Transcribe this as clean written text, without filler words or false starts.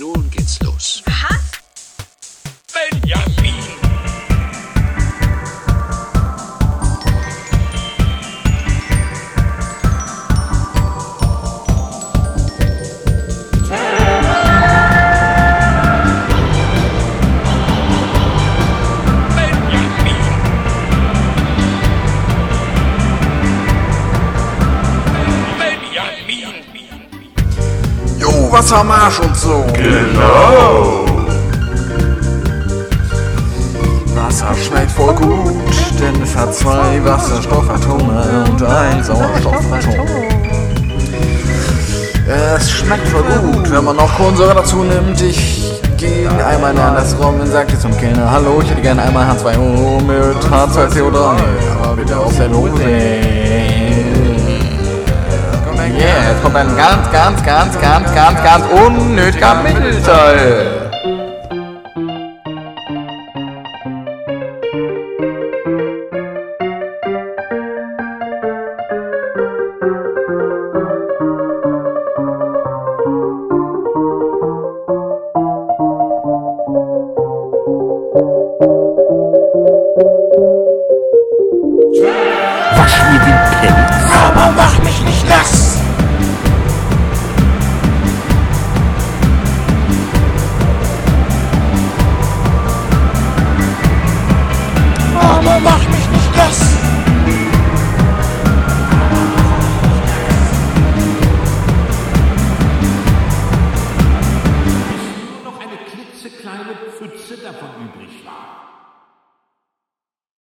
Nun geht's los. Was? Benjamin! Wassermarsch und so. Genau. Wasser schmeckt voll gut, denn es hat 2 Wasserstoffatome und ein Sauerstoffatom. Es schmeckt voll gut, wenn man noch Kohlensäure dazu nimmt. Ich gehe einmal in das Raum und sagte zum Kellner: Hallo, ich hätte gerne einmal H2O mit H2CO3. Aber bitte aus der Dose. Yeah, jetzt kommt ein ganz unnötiger Mittelteil.